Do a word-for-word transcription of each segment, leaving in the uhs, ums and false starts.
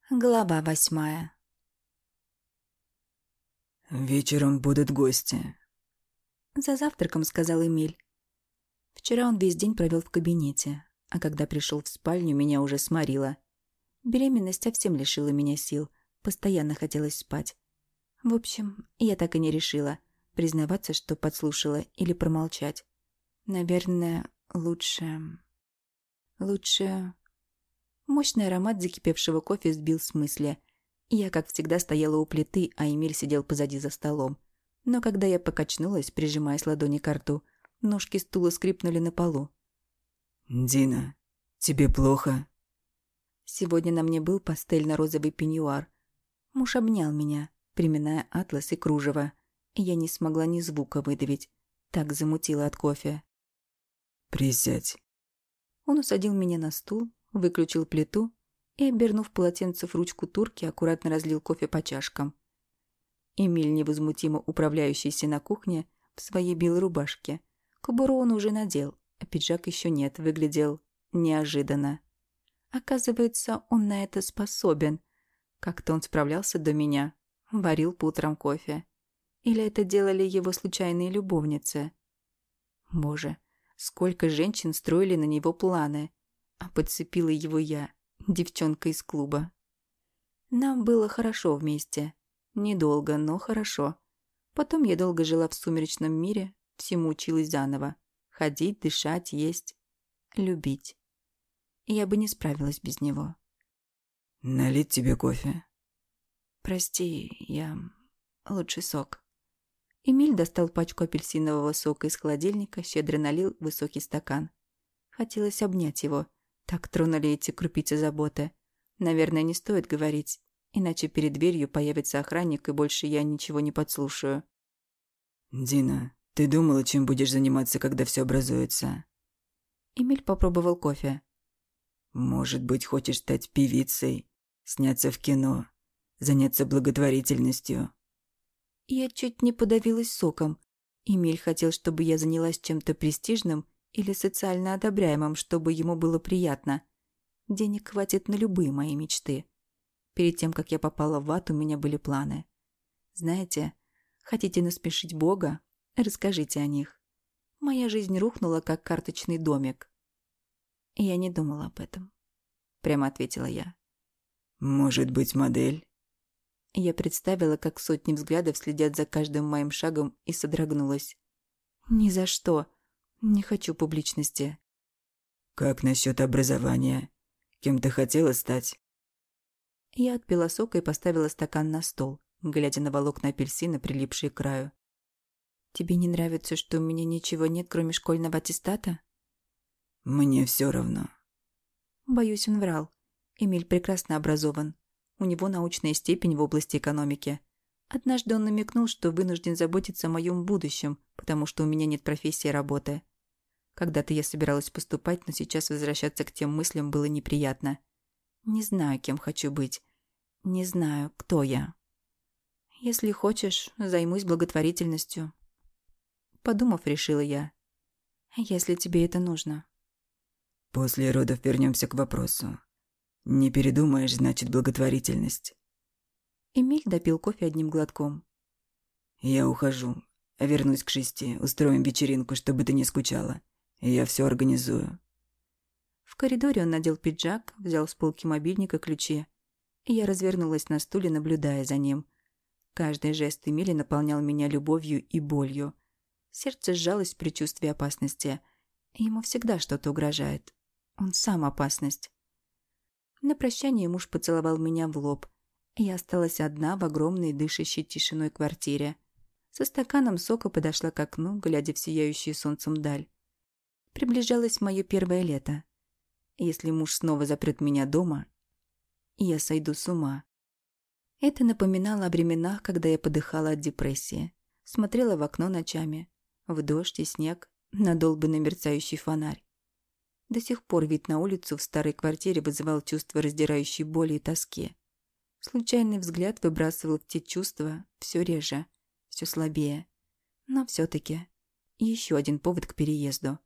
Глава восьмая. «Вечером будут гости», — за завтраком сказал Эмиль. Вчера он весь день провел в кабинете, а когда пришел в спальню, меня уже сморило. Беременность совсем лишила меня сил, постоянно хотелось спать. В общем, я так и не решила, признаваться, что подслушала, или промолчать. Наверное, лучше... Лучше... Мощный аромат закипевшего кофе сбил с мысли. Я, как всегда, стояла у плиты, а Эмиль сидел позади за столом. Но когда я покачнулась, прижимаясь ладони к рту, ножки стула скрипнули на полу. «Дина, тебе плохо?» Сегодня на мне был пастельно-розовый пеньюар. Муж обнял меня, приминая атлас и кружево, и я не смогла ни звука выдавить. Так замутила от кофе. «Присядь». Он усадил меня на стул, выключил плиту и, обернув полотенце в ручку турки, аккуратно разлил кофе по чашкам. Эмиль, невозмутимо управляющийся на кухне, в своей белой рубашке. Кобуру он уже надел, а пиджак еще нет, выглядел неожиданно. Оказывается, он на это способен. Как-то он справлялся до меня, варил по утрам кофе. Или это делали его случайные любовницы? Боже, сколько женщин строили на него планы. А подцепила его я, девчонка из клуба. Нам было хорошо вместе. Недолго, но хорошо. Потом я долго жила в сумеречном мире, всему училась заново. Ходить, дышать, есть, любить. Я бы не справилась без него. «Налить тебе кофе?» Прости, я... лучше сок. Эмиль достал пачку апельсинового сока из холодильника, щедро налил в высокий стакан. Хотелось обнять его. Так тронули эти крупицы заботы. Наверное, не стоит говорить, иначе перед дверью появится охранник, и больше я ничего не подслушаю. «Дина, ты думала, чем будешь заниматься, когда все образуется?» Эмиль попробовал кофе. «Может быть, хочешь стать певицей, сняться в кино, заняться благотворительностью?» Я чуть не подавилась соком. Эмиль хотел, чтобы я занялась чем-то престижным или социально одобряемым, чтобы ему было приятно. Денег хватит на любые мои мечты. Перед тем, как я попала в ад, у меня были планы. Знаете, хотите насмешить Бога? Расскажите о них. Моя жизнь рухнула, как карточный домик. И я не думала об этом. Прямо ответила я. «Может быть, модель?» Я представила, как сотни взглядов следят за каждым моим шагом, и содрогнулась. Ни за что. Не хочу публичности. «Как насчет образования? Кем ты хотела стать?» Я отпила сока и поставила стакан на стол, глядя на волокна апельсина, прилипшие к краю. «Тебе не нравится, что у меня ничего нет, кроме школьного аттестата?» «Мне все равно». Боюсь, он врал. Эмиль прекрасно образован. У него научная степень в области экономики. Однажды он намекнул, что вынужден заботиться о моем будущем, потому что у меня нет профессии и работы. Когда-то я собиралась поступать, но сейчас возвращаться к тем мыслям было неприятно. Не знаю, кем хочу быть. Не знаю, кто я. Если хочешь, займусь благотворительностью. Подумав, решила я. Если тебе это нужно. «После родов вернемся к вопросу. Не передумаешь, значит, благотворительность». Эмиль допил кофе одним глотком. «Я ухожу. Вернусь к шести. Устроим вечеринку, чтобы ты не скучала. Я все организую». В коридоре он надел пиджак, взял с полки мобильника ключи. И я развернулась на стуле, наблюдая за ним. Каждый жест Эмиля наполнял меня любовью и болью. Сердце сжалось в предчувствии опасности. Ему всегда что-то угрожает. Он сам опасность. На прощание муж поцеловал меня в лоб. Я осталась одна в огромной дышащей тишиной квартире. Со стаканом сока подошла к окну, глядя в сияющую солнцем даль. Приближалось мое первое лето. Если муж снова запрет меня дома, я сойду с ума. Это напоминало о временах, когда я подыхала от депрессии. Смотрела в окно ночами, в дождь и снег, на долбанный мерцающий фонарь. До сих пор вид на улицу в старой квартире вызывал чувство раздирающей боли и тоски. Случайный взгляд выбрасывал в те чувства все реже, все слабее. Но все-таки еще один повод к переезду.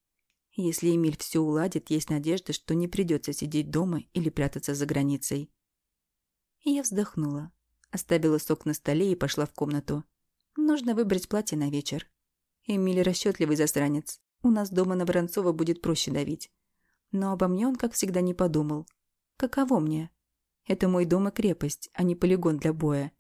Если Эмиль все уладит, есть надежда, что не придется сидеть дома или прятаться за границей. И я вздохнула. Оставила сок на столе и пошла в комнату. Нужно выбрать платье на вечер. Эмиль расчетливый засранец. У нас дома на Воронцова будет проще давить. Но обо мне он, как всегда, не подумал. Каково мне? Это мой дом и крепость, а не полигон для боя.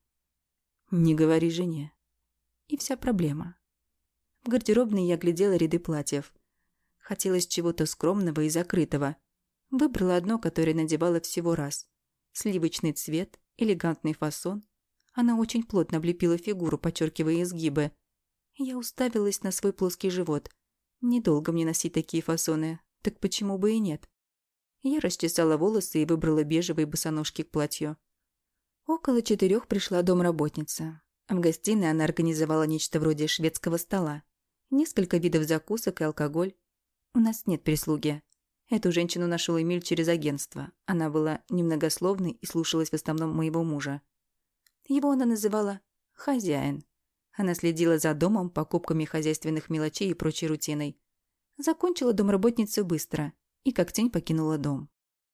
Не говори жене. И вся проблема. В гардеробной я глядела ряды платьев. Хотелось чего-то скромного и закрытого. Выбрала одно, которое надевала всего раз. Сливочный цвет, элегантный фасон. Она очень плотно облепила фигуру, подчеркивая изгибы. Я уставилась на свой плоский живот. Недолго мне носить такие фасоны, так почему бы и нет? Я расчесала волосы и выбрала бежевые босоножки к платью. Около четырех пришла домработница. В гостиной она организовала нечто вроде шведского стола. Несколько видов закусок и алкоголь. У нас нет прислуги. Эту женщину нашел Эмиль через агентство. Она была немногословной и слушалась в основном моего мужа. Его она называла «хозяин». Она следила за домом, покупками хозяйственных мелочей и прочей рутиной. Закончила домработница быстро и как тень покинула дом.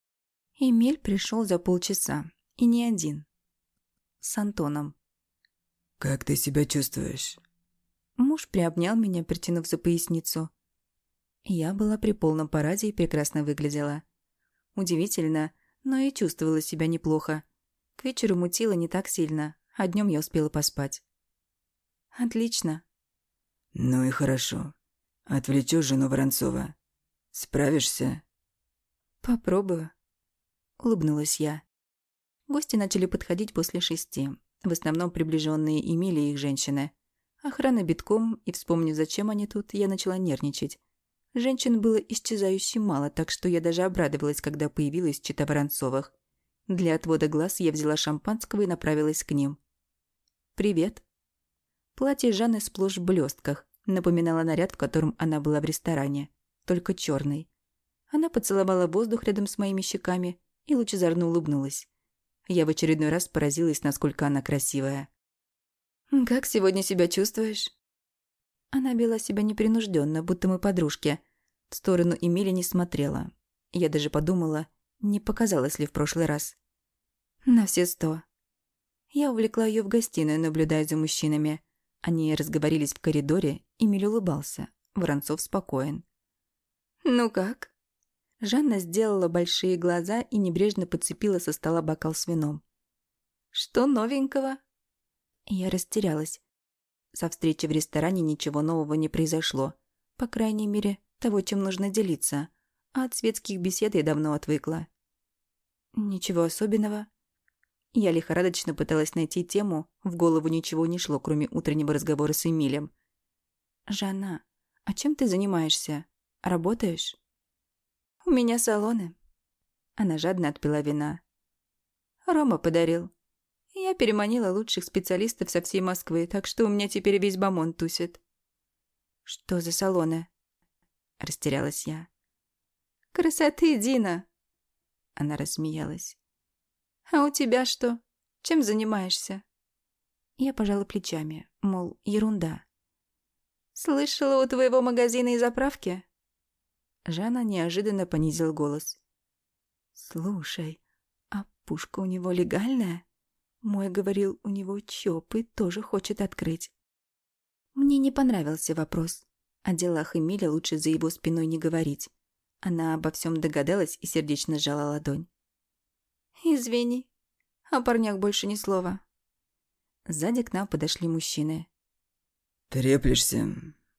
Эмиль пришел за полчаса. И не один. С Антоном. «Как ты себя чувствуешь?» Муж приобнял меня, притянув за поясницу. Я была при полном параде и прекрасно выглядела. Удивительно, но и чувствовала себя неплохо. К вечеру мутила не так сильно, а днем я успела поспать. Отлично. «Ну и хорошо. Отвлечешь жену Воронцова. Справишься?» «Попробую», — улыбнулась я. Гости начали подходить после шести. В основном приближенные Эмили и их женщины. Охрана битком, и, вспомнив, зачем они тут, я начала нервничать. Женщин было исчезающе мало, так что я даже обрадовалась, когда появилась чета Воронцовых. Для отвода глаз я взяла шампанского и направилась к ним. «Привет». Платье Жанны сплошь в блестках, напоминало наряд, в котором она была в ресторане, только черный. Она поцеловала воздух рядом с моими щеками и лучезарно улыбнулась. Я в очередной раз поразилась, насколько она красивая. «Как сегодня себя чувствуешь?» Она вела себя непринужденно, будто мы подружки. В сторону Эмили не смотрела. Я даже подумала, не показалось ли в прошлый раз. На все сто. Я увлекла ее в гостиную, наблюдая за мужчинами. Они разговорились в коридоре, Эмиль улыбался. Воронцов спокоен. «Ну как?» Жанна сделала большие глаза и небрежно подцепила со стола бокал с вином. «Что новенького?» Я растерялась. Со встречи в ресторане ничего нового не произошло. По крайней мере, того, чем нужно делиться. А от светских бесед я давно отвыкла. Ничего особенного. Я лихорадочно пыталась найти тему, в голову ничего не шло, кроме утреннего разговора с Эмилем. «Жанна, а чем ты занимаешься? Работаешь?» «У меня салоны». Она жадно отпила вина. «Рома подарил. Я переманила лучших специалистов со всей Москвы, так что у меня теперь весь бомон тусит». «Что за салоны?» Растерялась я. «Красоты, Дина!» Она рассмеялась. «А у тебя что? Чем занимаешься?» Я пожала плечами, мол, ерунда. «Слышала, у твоего магазина и заправки?» Жанна неожиданно понизил голос. «Слушай, а пушка у него легальная? Мой говорил, у него ЧОП и тоже хочет открыть». Мне не понравился вопрос. О делах Эмиля лучше за его спиной не говорить. Она обо всем догадалась и сердечно сжала ладонь. «Извини, о парнях больше ни слова». Сзади к нам подошли мужчины. «Треплешься?»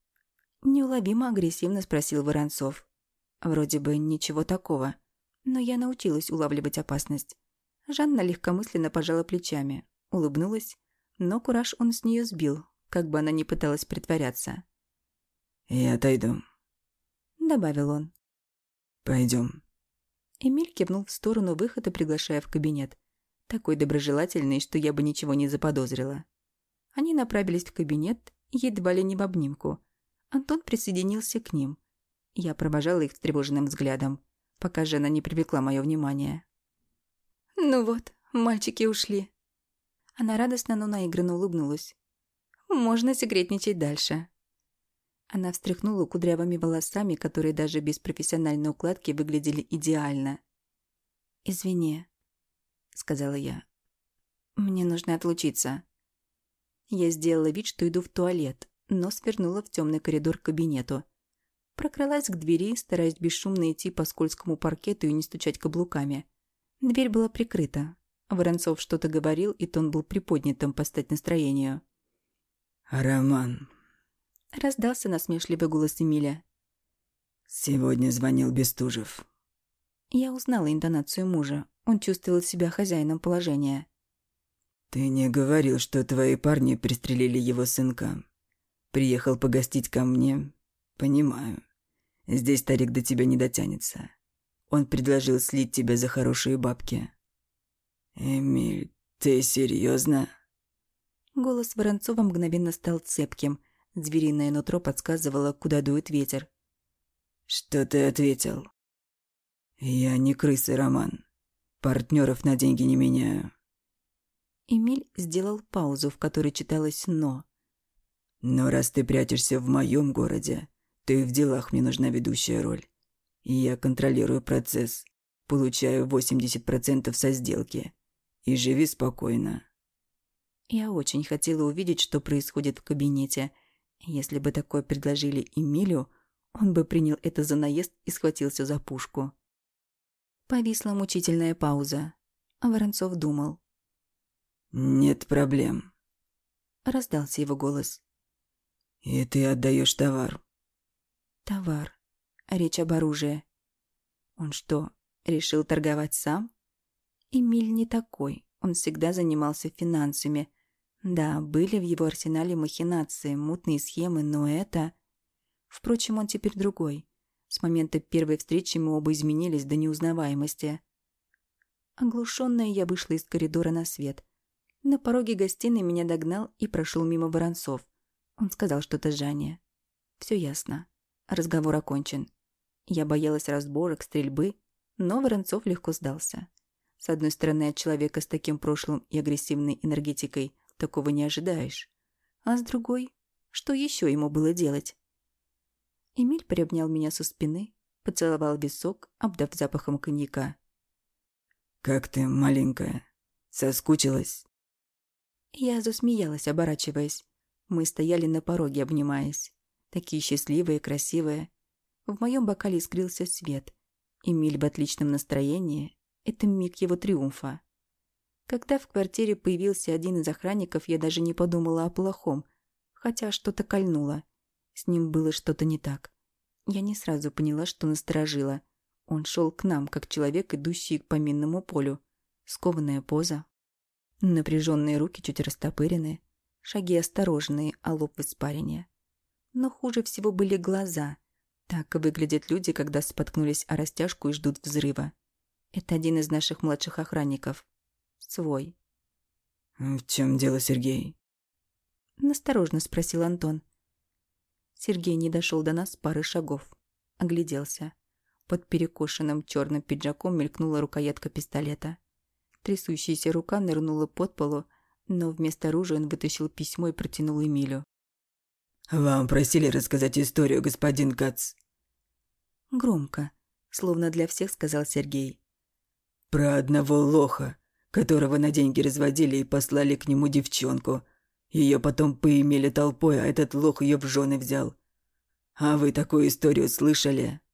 Неуловимо агрессивно спросил Воронцов. Вроде бы ничего такого, но я научилась улавливать опасность. Жанна легкомысленно пожала плечами, улыбнулась, но кураж он с нее сбил, как бы она ни пыталась притворяться. «Я отойду», — добавил он. «Пойдем». Эмиль кивнул в сторону выхода, приглашая в кабинет. Такой доброжелательный, что я бы ничего не заподозрила. Они направились в кабинет, едва ли не в обнимку. Антон присоединился к ним. Я провожала их встревоженным взглядом, пока Жанна не привлекла мое внимание. «Ну вот, мальчики ушли». Она радостно, но наигранно улыбнулась. «Можно секретничать дальше». Она встряхнула кудрявыми волосами, которые даже без профессиональной укладки выглядели идеально. «Извини», — сказала я. «Мне нужно отлучиться». Я сделала вид, что иду в туалет, но свернула в темный коридор к кабинету. Прокралась к двери, стараясь бесшумно идти по скользкому паркету и не стучать каблуками. Дверь была прикрыта. Воронцов что-то говорил, и тон был приподнятым по стать настроению. «Роман», — раздался насмешливый голос Эмиля. «Сегодня звонил Бестужев». Я узнала интонацию мужа. Он чувствовал себя хозяином положения. «Ты не говорил, что твои парни пристрелили его сынка. Приехал погостить ко мне. Понимаю. Здесь старик до тебя не дотянется. Он предложил слить тебя за хорошие бабки». «Эмиль, ты серьезно? Голос Воронцова мгновенно стал цепким. Звериное нутро подсказывало, куда дует ветер. «Что ты ответил?» «Я не крыса, Роман. Партнеров на деньги не меняю». Эмиль сделал паузу, в которой читалось «но». «Но раз ты прячешься в моем городе, то и в делах мне нужна ведущая роль. И я контролирую процесс, получаю восемьдесят процентов со сделки. И живи спокойно». Я очень хотела увидеть, что происходит в кабинете. Если бы такое предложили Эмилю, он бы принял это за наезд и схватился за пушку. Повисла мучительная пауза. А Воронцов думал. «Нет проблем», — раздался его голос. «И ты отдаешь товар». «Товар. Речь об оружии. Он что, решил торговать сам?» Эмиль не такой. Он всегда занимался финансами. Да, были в его арсенале махинации, мутные схемы, но это... Впрочем, он теперь другой. С момента первой встречи мы оба изменились до неузнаваемости. Оглушенная, я вышла из коридора на свет. На пороге гостиной меня догнал и прошел мимо Воронцов. Он сказал что-то Жанне. Все ясно. Разговор окончен. Я боялась разборок, стрельбы, но Воронцов легко сдался. С одной стороны, от человека с таким прошлым и агрессивной энергетикой такого не ожидаешь. А с другой, что еще ему было делать? Эмиль приобнял меня со спины, поцеловал висок, обдав запахом коньяка. «Как ты, маленькая? Соскучилась?» Я засмеялась, оборачиваясь. Мы стояли на пороге, обнимаясь. Такие счастливые, красивые. В моем бокале искрился свет. Эмиль в отличном настроении. Это миг его триумфа. Когда в квартире появился один из охранников, я даже не подумала о плохом, хотя что-то кольнуло. С ним было что-то не так. Я не сразу поняла, что насторожила. Он шел к нам, как человек, идущий по минному полю. Скованная поза. Напряженные руки чуть растопырены. Шаги осторожные, а лоб в испарине. Но хуже всего были глаза. Так выглядят люди, когда споткнулись о растяжку и ждут взрыва. Это один из наших младших охранников. Свой. «В чем дело, Сергей?» Насторожно спросил Антон. Сергей не дошел до нас пары шагов. Огляделся. Под перекошенным черным пиджаком мелькнула рукоятка пистолета. Трясущаяся рука нырнула под полу, но вместо оружия он вытащил письмо и протянул Эмилю. «Вам просили рассказать историю, господин Кац». Громко, словно для всех, сказал Сергей. «Про одного лоха, которого на деньги разводили и послали к нему девчонку. Ее потом поимели толпой, а этот лох ее в жены взял. А вы такую историю слышали?»